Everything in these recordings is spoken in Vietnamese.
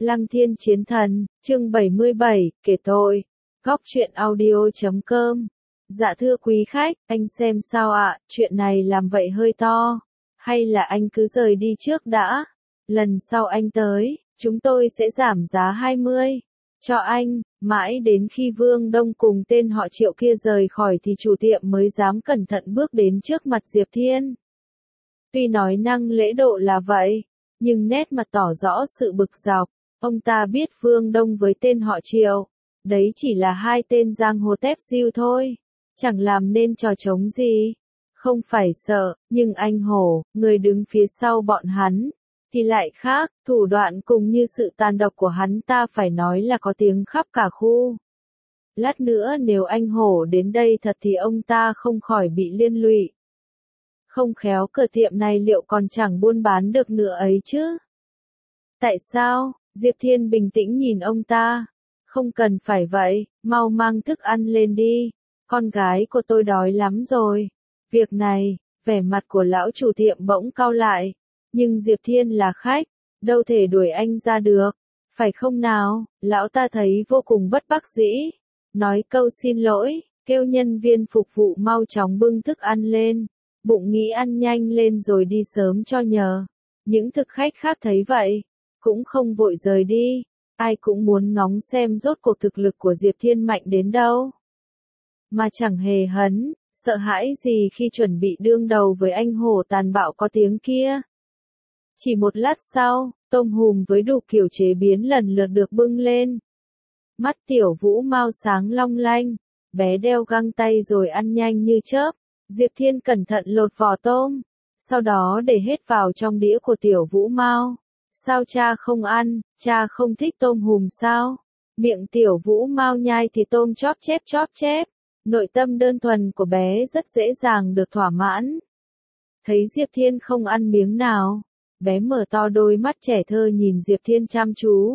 Lăng Thiên Chiến Thần, chương 77, kể tội. Góc truyện audio.com. Dạ thưa quý khách, anh xem sao ạ, chuyện này làm vậy hơi to. Hay là anh cứ rời đi trước đã. Lần sau anh tới, chúng tôi sẽ giảm giá 20. Cho anh, mãi đến khi Vương Đông cùng tên họ Triệu kia rời khỏi thì chủ tiệm mới dám cẩn thận bước đến trước mặt Diệp Thiên. Tuy nói năng lễ độ là vậy, nhưng nét mặt tỏ rõ sự bực dọc. Ông ta biết Vương Đông với tên họ Triệu, đấy chỉ là hai tên giang hồ tép diêu thôi, chẳng làm nên trò trống gì. Không phải sợ, nhưng anh Hổ, người đứng phía sau bọn hắn, thì lại khác, thủ đoạn cùng như sự tàn độc của hắn ta phải nói là có tiếng khắp cả khu. Lát nữa nếu anh Hổ đến đây thật thì ông ta không khỏi bị liên lụy. Không khéo cửa tiệm này liệu còn chẳng buôn bán được nữa ấy chứ. Tại sao? Diệp Thiên bình tĩnh nhìn ông ta. Không cần phải vậy, mau mang thức ăn lên đi. Con gái của tôi đói lắm rồi. Việc này, vẻ mặt của lão chủ tiệm bỗng cau lại. Nhưng Diệp Thiên là khách, đâu thể đuổi anh ra được. Phải không nào? Lão ta thấy vô cùng bất đắc dĩ. Nói câu xin lỗi, kêu nhân viên phục vụ mau chóng bưng thức ăn lên. Bụng nghĩ ăn nhanh lên rồi đi sớm cho nhờ. Những thực khách khác thấy vậy, cũng không vội rời đi, ai cũng muốn ngóng xem rốt cuộc thực lực của Diệp Thiên mạnh đến đâu. Mà chẳng hề hấn, sợ hãi gì khi chuẩn bị đương đầu với anh Hổ tàn bạo có tiếng kia. Chỉ một lát sau, tôm hùm với đủ kiểu chế biến lần lượt được bưng lên. Mắt Tiểu Vũ mau sáng long lanh, bé đeo găng tay rồi ăn nhanh như chớp. Diệp Thiên cẩn thận lột vỏ tôm, sau đó để hết vào trong đĩa của Tiểu Vũ Mau. Sao cha không ăn, cha không thích tôm hùm sao? Miệng Tiểu Vũ Mau nhai thì tôm chóp chép. Nội tâm đơn thuần của bé rất dễ dàng được thỏa mãn. Thấy Diệp Thiên không ăn miếng nào, bé mở to đôi mắt trẻ thơ nhìn Diệp Thiên chăm chú.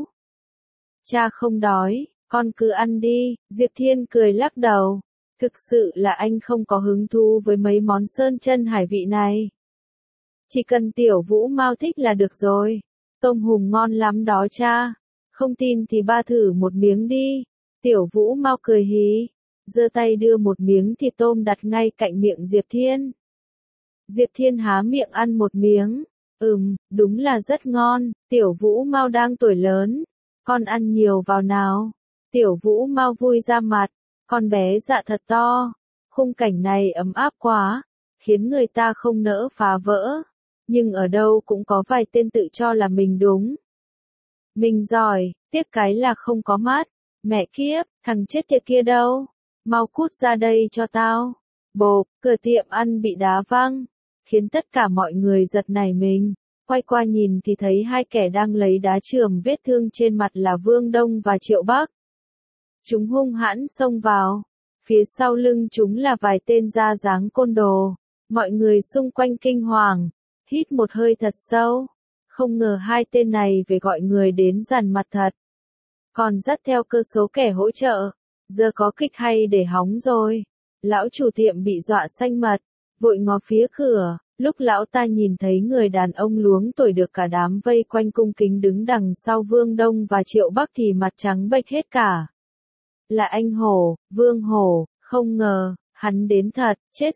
Cha không đói, con cứ ăn đi, Diệp Thiên cười lắc đầu. Thực sự là anh không có hứng thú với mấy món sơn chân hải vị này. Chỉ cần Tiểu Vũ Mau thích là được rồi. Tôm hùm ngon lắm đó cha. Không tin thì ba thử một miếng đi. Tiểu Vũ Mau cười hí, giơ tay đưa một miếng thịt tôm đặt ngay cạnh miệng Diệp Thiên. Diệp Thiên há miệng ăn một miếng. Đúng là rất ngon. Tiểu Vũ Mau đang tuổi lớn, con ăn nhiều vào nào. Tiểu Vũ Mau vui ra mặt. Con bé dạ thật to. Khung cảnh này ấm áp quá, khiến người ta không nỡ phá vỡ. Nhưng ở đâu cũng có vài tên tự cho là mình đúng. Mình giỏi, tiếc cái là không có mắt. Mẹ kiếp, thằng chết tiệt kia đâu? Mau cút ra đây cho tao. Bộp, cửa tiệm ăn bị đá văng, khiến tất cả mọi người giật nảy mình. Quay qua nhìn thì thấy hai kẻ đang lấy đá chườm vết thương trên mặt là Vương Đông và Triệu Bắc. Chúng hung hãn xông vào. Phía sau lưng chúng là vài tên da dáng côn đồ. Mọi người xung quanh kinh hoàng, hít một hơi thật sâu. Không ngờ hai tên này về gọi người đến dằn mặt thật. Còn dắt theo cơ số kẻ hỗ trợ. Giờ có kịch hay để hóng rồi. Lão chủ tiệm bị dọa xanh mặt, vội ngó phía cửa. Lúc lão ta nhìn thấy người đàn ông luống tuổi được cả đám vây quanh cung kính đứng đằng sau Vương Đông và Triệu Bắc thì mặt trắng bệch hết cả. Là anh Hổ, Vương Hổ, không ngờ, hắn đến thật, chết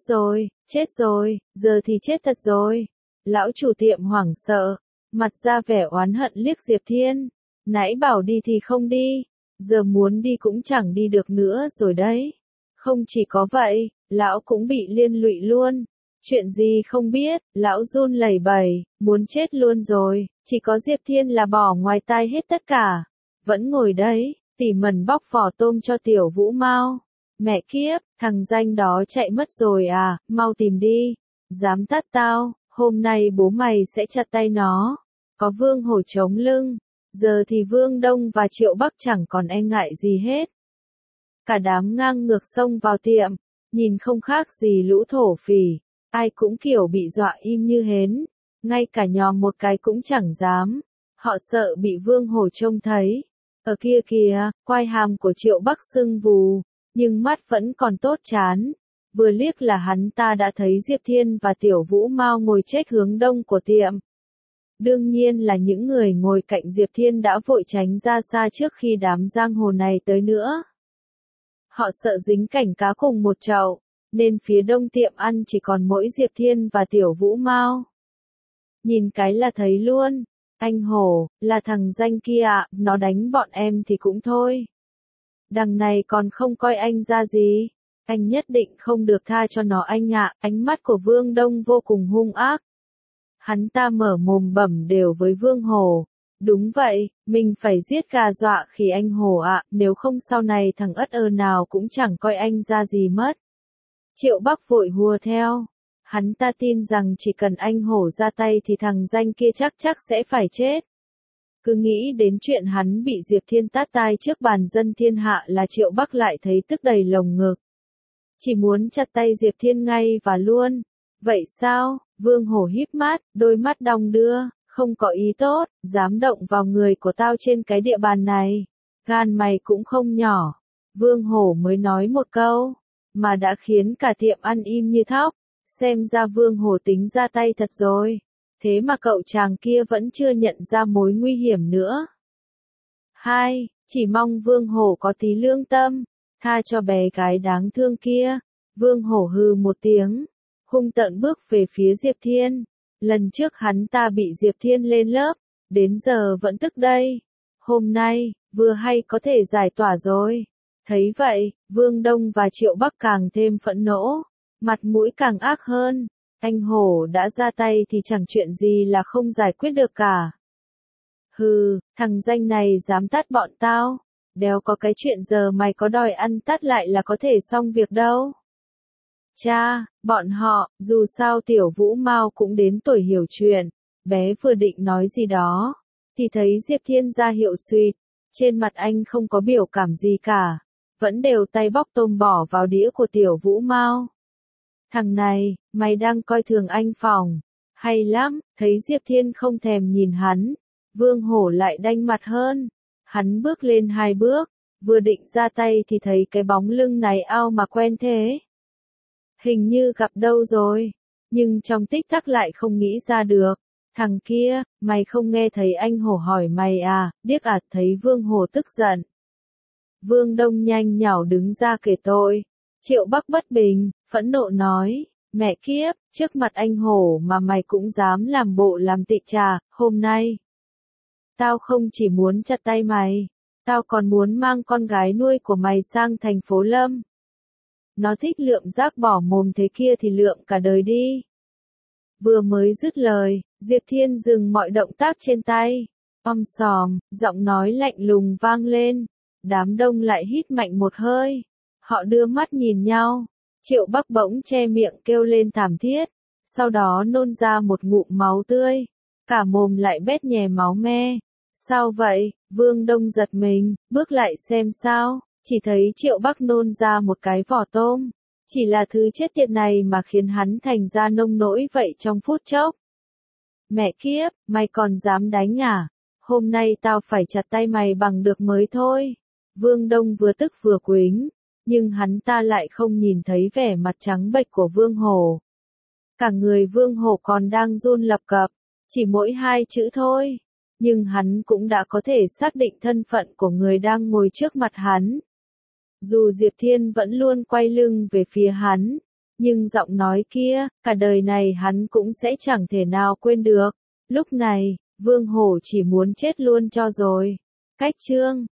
rồi, giờ thì chết thật rồi. Lão chủ tiệm hoảng sợ, mặt ra vẻ oán hận liếc Diệp Thiên. Nãy bảo đi thì không đi, giờ muốn đi cũng chẳng đi được nữa rồi đấy. Không chỉ có vậy, lão cũng bị liên lụy luôn. Chuyện gì không biết, lão run lẩy bẩy, muốn chết luôn rồi. Chỉ có Diệp Thiên là bỏ ngoài tai hết tất cả. Vẫn ngồi đấy, tỉ mẩn bóc vỏ tôm cho Tiểu Vũ Mau. Mẹ kiếp, thằng danh đó chạy mất rồi à, mau tìm đi. Dám tát tao, hôm nay bố mày sẽ chặt tay nó. Có Vương Hổ chống lưng, giờ thì Vương Đông và Triệu Bắc chẳng còn e ngại gì hết. Cả đám ngang ngược xông vào tiệm, nhìn không khác gì lũ thổ phỉ, ai cũng kiểu bị dọa im như hến, ngay cả nhòm một cái cũng chẳng dám. Họ sợ bị Vương Hổ trông thấy. Ở kia kìa, quai hàm của Triệu Bắc sưng vù, nhưng mắt vẫn còn tốt chán. Vừa liếc là hắn ta đã thấy Diệp Thiên và Tiểu Vũ Mau ngồi chếch hướng đông của tiệm. Đương nhiên là những người ngồi cạnh Diệp Thiên đã vội tránh ra xa trước khi đám giang hồ này tới nữa. Họ sợ dính cảnh cá cùng một chậu, nên phía đông tiệm ăn chỉ còn mỗi Diệp Thiên và Tiểu Vũ Mao. Nhìn cái là thấy luôn, anh Hổ, là thằng danh kia ạ, nó đánh bọn em thì cũng thôi. Đằng này còn không coi anh ra gì, anh nhất định không được tha cho nó anh ạ, ánh mắt của Vương Đông vô cùng hung ác. Hắn ta mở mồm bẩm đều với Vương Hổ. Đúng vậy, mình phải giết gà dọa khỉ anh Hổ ạ, nếu không sau này thằng ất ơ nào cũng chẳng coi anh ra gì mất. Triệu Bắc vội hùa theo. Hắn ta tin rằng chỉ cần anh Hổ ra tay thì thằng danh kia chắc sẽ phải chết. Cứ nghĩ đến chuyện hắn bị Diệp Thiên tát tai trước bàn dân thiên hạ là Triệu Bắc lại thấy tức đầy lồng ngực. Chỉ muốn chặt tay Diệp Thiên ngay và luôn. Vậy sao? Vương Hổ híp mắt, đôi mắt đong đưa, không có ý tốt, dám động vào người của tao trên cái địa bàn này. Gan mày cũng không nhỏ. Vương Hổ mới nói một câu, mà đã khiến cả tiệm ăn im như thóc. Xem ra Vương Hổ tính ra tay thật rồi. Thế mà cậu chàng kia vẫn chưa nhận ra mối nguy hiểm nữa. 2. Chỉ mong Vương Hổ có tí lương tâm, tha cho bé gái đáng thương kia. Vương Hổ hừ một tiếng, hung tợn bước về phía Diệp Thiên. Lần trước hắn ta bị Diệp Thiên lên lớp, đến giờ vẫn tức đây. Hôm nay, vừa hay có thể giải tỏa rồi. Thấy vậy, Vương Đông và Triệu Bắc càng thêm phẫn nộ, mặt mũi càng ác hơn. Anh Hổ đã ra tay thì chẳng chuyện gì là không giải quyết được cả. Hừ, thằng danh này dám tát bọn tao. Đéo có cái chuyện giờ mày có đòi ăn tát lại là có thể xong việc đâu. Cha, bọn họ, dù sao Tiểu Vũ Mao cũng đến tuổi hiểu chuyện. Bé vừa định nói gì đó, thì thấy Diệp Thiên ra hiệu suýt. Trên mặt anh không có biểu cảm gì cả, vẫn đều tay bóc tôm bỏ vào đĩa của Tiểu Vũ Mao. Thằng này, mày đang coi thường anh phòng. Hay lắm, thấy Diệp Thiên không thèm nhìn hắn. Vương Hổ lại đanh mặt hơn. Hắn bước lên 2 bước, vừa định ra tay thì thấy cái bóng lưng này ao mà quen thế. Hình như gặp đâu rồi, nhưng trong tích tắc lại không nghĩ ra được. Thằng kia, mày không nghe thấy anh Hổ hỏi mày à, điếc à, thấy Vương Hổ tức giận. Vương Đông nhanh nhảu đứng ra kể tội. Triệu Bắc bất bình, phẫn nộ nói, mẹ kiếp, trước mặt anh Hổ mà mày cũng dám làm bộ làm tị trà, hôm nay. Tao không chỉ muốn chặt tay mày, tao còn muốn mang con gái nuôi của mày sang thành phố Lâm. Nó thích lượm rác bỏ mồm thế kia thì lượm cả đời đi. Vừa mới dứt lời, Diệp Thiên dừng mọi động tác trên tay. Sòm, giọng nói lạnh lùng vang lên. Đám đông lại hít mạnh một hơi. Họ đưa mắt nhìn nhau. Triệu Bắc bỗng che miệng kêu lên thảm thiết. Sau đó nôn ra một ngụm máu tươi. Cả mồm lại bết nhè máu me. Sao vậy? Vương Đông giật mình, bước lại xem sao. Chỉ thấy Triệu Bắc nôn ra một cái vỏ tôm. Chỉ là thứ chết tiệt này mà khiến hắn thành ra nông nỗi vậy trong phút chốc. Mẹ kiếp, mày còn dám đánh à? Hôm nay tao phải chặt tay mày bằng được mới thôi. Vương Đông vừa tức vừa quính, nhưng hắn ta lại không nhìn thấy vẻ mặt trắng bệch của Vương Hổ. Cả người Vương Hổ còn đang run lập cập, chỉ mỗi 2 chữ thôi. Nhưng hắn cũng đã có thể xác định thân phận của người đang ngồi trước mặt hắn. Dù Diệp Thiên vẫn luôn quay lưng về phía hắn, nhưng giọng nói kia, cả đời này hắn cũng sẽ chẳng thể nào quên được. Lúc này, Vương Hổ chỉ muốn chết luôn cho rồi. Cách chương